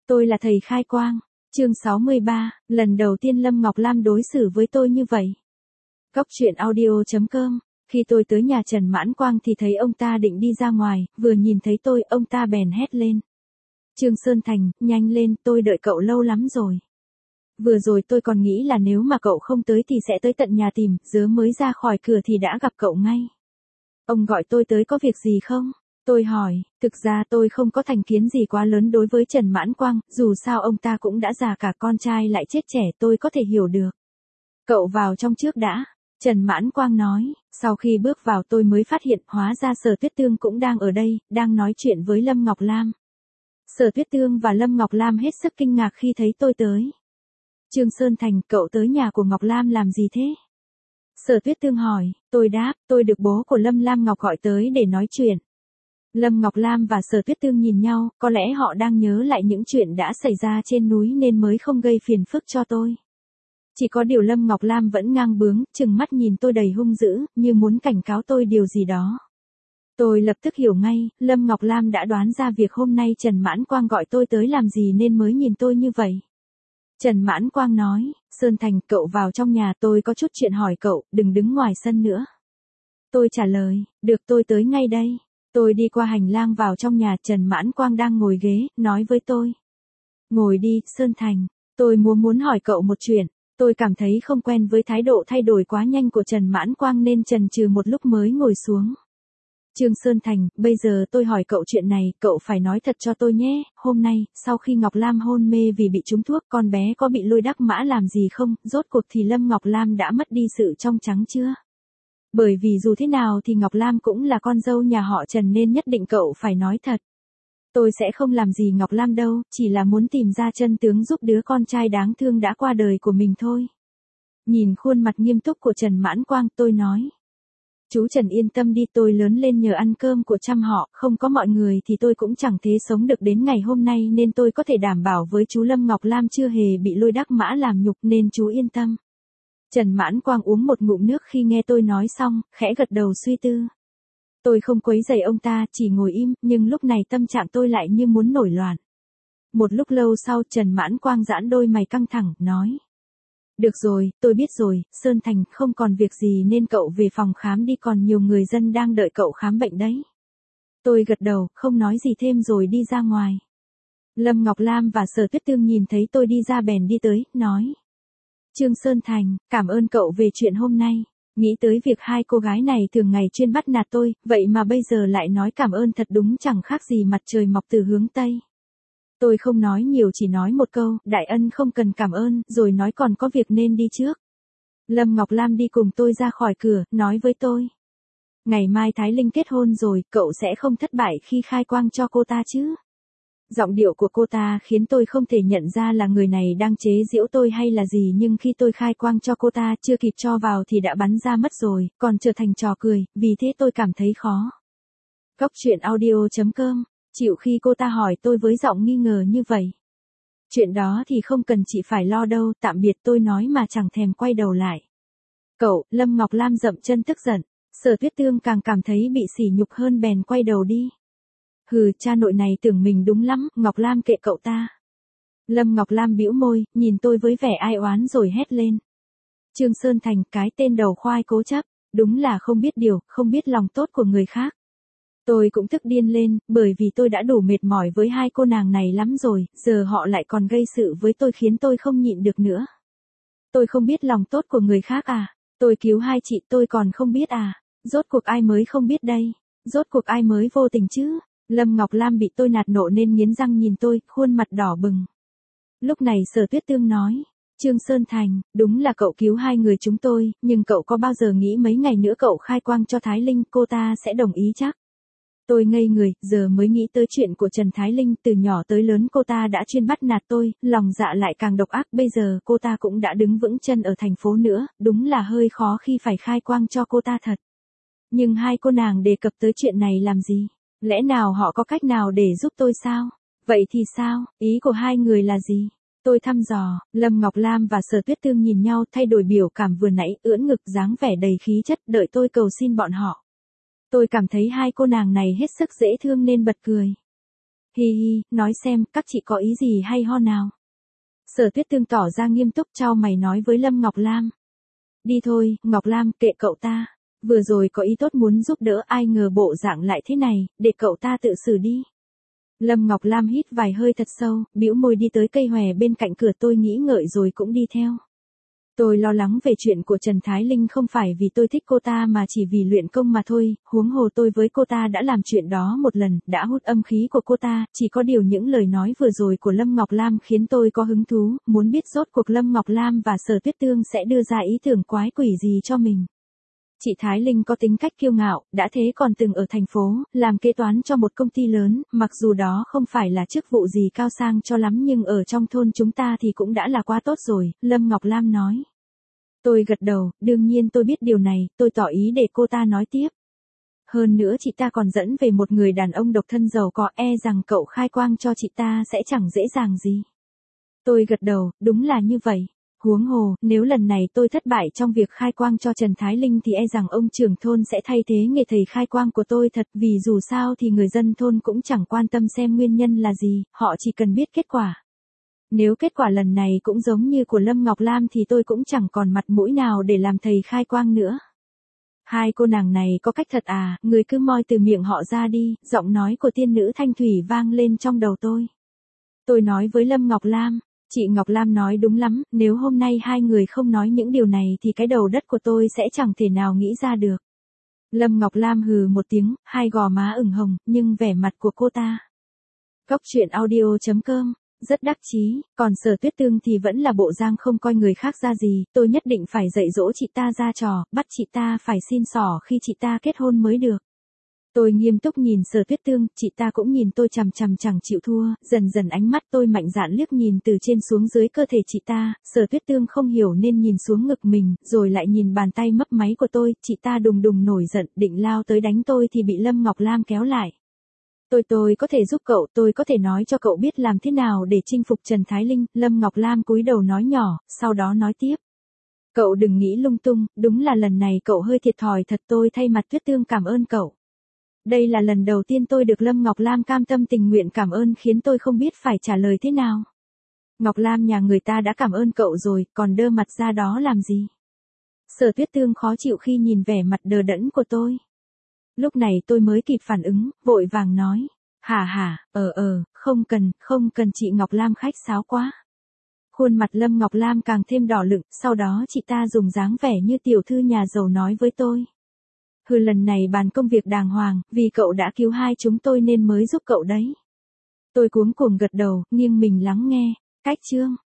Tôi là thầy khai quang. Chương 63, lần đầu tiên Lâm Ngọc Lam đối xử với tôi như vậy. Góc truyện audio.com. Khi tôi tới nhà Trần Mãn Quang thì thấy ông ta định đi ra ngoài, vừa nhìn thấy tôi, ông ta bèn hét lên. Trương Sơn Thành, nhanh lên, tôi đợi cậu lâu lắm rồi. Vừa rồi tôi còn nghĩ là nếu mà cậu không tới thì sẽ tới tận nhà tìm, giờ mới ra khỏi cửa thì đã gặp cậu ngay. Ông gọi tôi tới có việc gì không? Tôi hỏi, thực ra tôi không có thành kiến gì quá lớn đối với Trần Mãn Quang, dù sao ông ta cũng đã già cả, con trai lại chết trẻ, tôi có thể hiểu được. Cậu vào trong trước đã. Trần Mãn Quang nói, sau khi bước vào tôi mới phát hiện hóa ra Sở Tuyết Tương cũng đang ở đây, đang nói chuyện với Lâm Ngọc Lam. Sở Tuyết Tương và Lâm Ngọc Lam hết sức kinh ngạc khi thấy tôi tới. Trương Sơn Thành, cậu tới nhà của Ngọc Lam làm gì thế? Sở Tuyết Tương hỏi, tôi đáp, tôi được bố của Lâm Lam Ngọc gọi tới để nói chuyện. Lâm Ngọc Lam và Sở Tuyết Tương nhìn nhau, có lẽ họ đang nhớ lại những chuyện đã xảy ra trên núi nên mới không gây phiền phức cho tôi. Chỉ có điều Lâm Ngọc Lam vẫn ngang bướng, trừng mắt nhìn tôi đầy hung dữ, như muốn cảnh cáo tôi điều gì đó. Tôi lập tức hiểu ngay, Lâm Ngọc Lam đã đoán ra việc hôm nay Trần Mãn Quang gọi tôi tới làm gì nên mới nhìn tôi như vậy. Trần Mãn Quang nói, Sơn Thành, cậu vào trong nhà, tôi có chút chuyện hỏi cậu, đừng đứng ngoài sân nữa. Tôi trả lời, được, tôi tới ngay đây. Tôi đi qua hành lang vào trong nhà, Trần Mãn Quang đang ngồi ghế, nói với tôi. Ngồi đi, Sơn Thành, tôi muốn hỏi cậu một chuyện. Tôi cảm thấy không quen với thái độ thay đổi quá nhanh của Trần Mãn Quang nên chần chừ một lúc mới ngồi xuống. Trương Sơn Thành, bây giờ tôi hỏi cậu chuyện này, cậu phải nói thật cho tôi nhé, hôm nay, sau khi Ngọc Lam hôn mê vì bị trúng thuốc, con bé có bị Lôi Đắc Mã làm gì không, rốt cuộc thì Lâm Ngọc Lam đã mất đi sự trong trắng chưa? Bởi vì dù thế nào thì Ngọc Lam cũng là con dâu nhà họ Trần nên nhất định cậu phải nói thật. Tôi sẽ không làm gì Ngọc Lam đâu, chỉ là muốn tìm ra chân tướng giúp đứa con trai đáng thương đã qua đời của mình thôi. Nhìn khuôn mặt nghiêm túc của Trần Mãn Quang, tôi nói. Chú Trần yên tâm đi, tôi lớn lên nhờ ăn cơm của trăm họ, không có mọi người thì tôi cũng chẳng thế sống được đến ngày hôm nay nên tôi có thể đảm bảo với chú Lâm Ngọc Lam chưa hề bị Lôi Đắc Mã làm nhục nên chú yên tâm. Trần Mãn Quang uống một ngụm nước khi nghe tôi nói xong, khẽ gật đầu suy tư. Tôi không quấy rầy ông ta, chỉ ngồi im, nhưng lúc này tâm trạng tôi lại như muốn nổi loạn. Một lúc lâu sau Trần Mãn Quang giãn đôi mày căng thẳng, nói. Được rồi, tôi biết rồi, Sơn Thành, không còn việc gì nên cậu về phòng khám đi, còn nhiều người dân đang đợi cậu khám bệnh đấy. Tôi gật đầu, không nói gì thêm rồi đi ra ngoài. Lâm Ngọc Lam và Sở Tuyết Tương nhìn thấy tôi đi ra bèn đi tới, nói. Trương Sơn Thành, cảm ơn cậu về chuyện hôm nay. Nghĩ tới việc hai cô gái này thường ngày chuyên bắt nạt tôi, vậy mà bây giờ lại nói cảm ơn, thật đúng chẳng khác gì mặt trời mọc từ hướng Tây. Tôi không nói nhiều, chỉ nói một câu, đại ân không cần cảm ơn, rồi nói còn có việc nên đi trước. Lâm Ngọc Lam đi cùng tôi ra khỏi cửa, nói với tôi. Ngày mai Thái Linh kết hôn rồi, cậu sẽ không thất bại khi khai quang cho cô ta chứ? Giọng điệu của cô ta khiến tôi không thể nhận ra là người này đang chế giễu tôi hay là gì, nhưng khi tôi khai quang cho cô ta chưa kịp cho vào thì đã bắn ra mất rồi, còn trở thành trò cười, vì thế tôi cảm thấy khó. Góc truyện audio.com, chịu khi cô ta hỏi tôi với giọng nghi ngờ như vậy. Chuyện đó thì không cần chị phải lo đâu, tạm biệt, tôi nói mà chẳng thèm quay đầu lại. Cậu, Lâm Ngọc Lam dậm chân tức giận, Sở Tuyết Tương càng cảm thấy bị sỉ nhục hơn bèn quay đầu đi. Hừ, cha nội này tưởng mình đúng lắm, Ngọc Lam kệ cậu ta. Lâm Ngọc Lam bĩu môi, nhìn tôi với vẻ ai oán rồi hét lên. Trương Sơn Thành, cái tên đầu khoai cố chấp, đúng là không biết điều, không biết lòng tốt của người khác. Tôi cũng tức điên lên, bởi vì tôi đã đủ mệt mỏi với hai cô nàng này lắm rồi, giờ họ lại còn gây sự với tôi khiến tôi không nhịn được nữa. Tôi không biết lòng tốt của người khác à? Tôi cứu hai chị tôi còn không biết à? Rốt cuộc ai mới không biết đây? Rốt cuộc ai mới vô tình chứ? Lâm Ngọc Lam bị tôi nạt nộ nên nghiến răng nhìn tôi, khuôn mặt đỏ bừng. Lúc này Sở Tuyết Tương nói, Trương Sơn Thành, đúng là cậu cứu hai người chúng tôi, nhưng cậu có bao giờ nghĩ mấy ngày nữa cậu khai quang cho Thái Linh, cô ta sẽ đồng ý chắc? Tôi ngây người, giờ mới nghĩ tới chuyện của Trần Thái Linh, từ nhỏ tới lớn cô ta đã chuyên bắt nạt tôi, lòng dạ lại càng độc ác, bây giờ cô ta cũng đã đứng vững chân ở thành phố nữa, đúng là hơi khó khi phải khai quang cho cô ta thật. Nhưng hai cô nàng đề cập tới chuyện này làm gì? Lẽ nào họ có cách nào để giúp tôi sao? Vậy thì sao? Ý của hai người là gì? Tôi thăm dò, Lâm Ngọc Lam và Sở Tuyết Tương nhìn nhau thay đổi biểu cảm vừa nãy, ưỡn ngực dáng vẻ đầy khí chất, đợi tôi cầu xin bọn họ. Tôi cảm thấy hai cô nàng này hết sức dễ thương nên bật cười. Hi hi, nói xem, các chị có ý gì hay ho nào? Sở Tuyết Tương tỏ ra nghiêm túc chau mày nói với Lâm Ngọc Lam. Đi thôi, Ngọc Lam, kệ cậu ta. Vừa rồi có ý tốt muốn giúp đỡ, ai ngờ bộ dạng lại thế này, để cậu ta tự xử đi. Lâm Ngọc Lam hít vài hơi thật sâu, bĩu môi đi tới cây hòe bên cạnh cửa, tôi nghĩ ngợi rồi cũng đi theo. Tôi lo lắng về chuyện của Trần Thái Linh, không phải vì tôi thích cô ta mà chỉ vì luyện công mà thôi, huống hồ tôi với cô ta đã làm chuyện đó một lần, đã hút âm khí của cô ta, chỉ có điều những lời nói vừa rồi của Lâm Ngọc Lam khiến tôi có hứng thú, muốn biết rốt cuộc Lâm Ngọc Lam và Sở Tuyết Tương sẽ đưa ra ý tưởng quái quỷ gì cho mình. Chị Thái Linh có tính cách kiêu ngạo, đã thế còn từng ở thành phố, làm kế toán cho một công ty lớn, mặc dù đó không phải là chức vụ gì cao sang cho lắm nhưng ở trong thôn chúng ta thì cũng đã là quá tốt rồi, Lâm Ngọc Lam nói. Tôi gật đầu, đương nhiên tôi biết điều này, tôi tỏ ý để cô ta nói tiếp. Hơn nữa chị ta còn dẫn về một người đàn ông độc thân giàu có, e rằng cậu khai quang cho chị ta sẽ chẳng dễ dàng gì. Tôi gật đầu, đúng là như vậy. Huống hồ, nếu lần này tôi thất bại trong việc khai quang cho Trần Thái Linh thì e rằng ông trưởng thôn sẽ thay thế nghề thầy khai quang của tôi thật, vì dù sao thì người dân thôn cũng chẳng quan tâm xem nguyên nhân là gì, họ chỉ cần biết kết quả. Nếu kết quả lần này cũng giống như của Lâm Ngọc Lam thì tôi cũng chẳng còn mặt mũi nào để làm thầy khai quang nữa. Hai cô nàng này có cách thật à, người cứ moi từ miệng họ ra đi, giọng nói của tiên nữ Thanh Thủy vang lên trong đầu tôi. Tôi nói với Lâm Ngọc Lam. Chị Ngọc Lam nói đúng lắm, nếu hôm nay hai người không nói những điều này thì cái đầu đất của tôi sẽ chẳng thể nào nghĩ ra được. Lâm Ngọc Lam hừ một tiếng, hai gò má ửng hồng, nhưng vẻ mặt của cô ta. Góc truyện audio.com, rất đắc chí, còn Sở Tuyết Tương thì vẫn là bộ dạng không coi người khác ra gì, tôi nhất định phải dạy dỗ chị ta ra trò, bắt chị ta phải xin xỏ khi chị ta kết hôn mới được. Tôi nghiêm túc nhìn Sở Tuyết Tương, chị ta cũng nhìn tôi chằm chằm chẳng chịu thua, dần dần ánh mắt tôi mạnh dạn liếc nhìn từ trên xuống dưới cơ thể chị ta, Sở Tuyết Tương không hiểu nên nhìn xuống ngực mình, rồi lại nhìn bàn tay mấp máy của tôi, chị ta đùng đùng nổi giận, định lao tới đánh tôi thì bị Lâm Ngọc Lam kéo lại. Tôi có thể giúp cậu, tôi có thể nói cho cậu biết làm thế nào để chinh phục Trần Thái Linh, Lâm Ngọc Lam cúi đầu nói nhỏ, sau đó nói tiếp. Cậu đừng nghĩ lung tung, đúng là lần này cậu hơi thiệt thòi thật, tôi thay mặt Tuyết Tương cảm ơn cậu. Đây là lần đầu tiên tôi được Lâm Ngọc Lam cam tâm tình nguyện cảm ơn khiến tôi không biết phải trả lời thế nào. Ngọc Lam, nhà người ta đã cảm ơn cậu rồi, còn đơ mặt ra đó làm gì? Sở Tuyết Tương khó chịu khi nhìn vẻ mặt đờ đẫn của tôi. Lúc này tôi mới kịp phản ứng, vội vàng nói. Không cần chị Ngọc Lam khách sáo quá. Khuôn mặt Lâm Ngọc Lam càng thêm đỏ lựng, sau đó chị ta dùng dáng vẻ như tiểu thư nhà giàu nói với tôi. Lần này bàn công việc đàng hoàng, vì cậu đã cứu hai chúng tôi nên mới giúp cậu đấy. Tôi cuống cuồng gật đầu, nghiêng mình lắng nghe. Cách chương.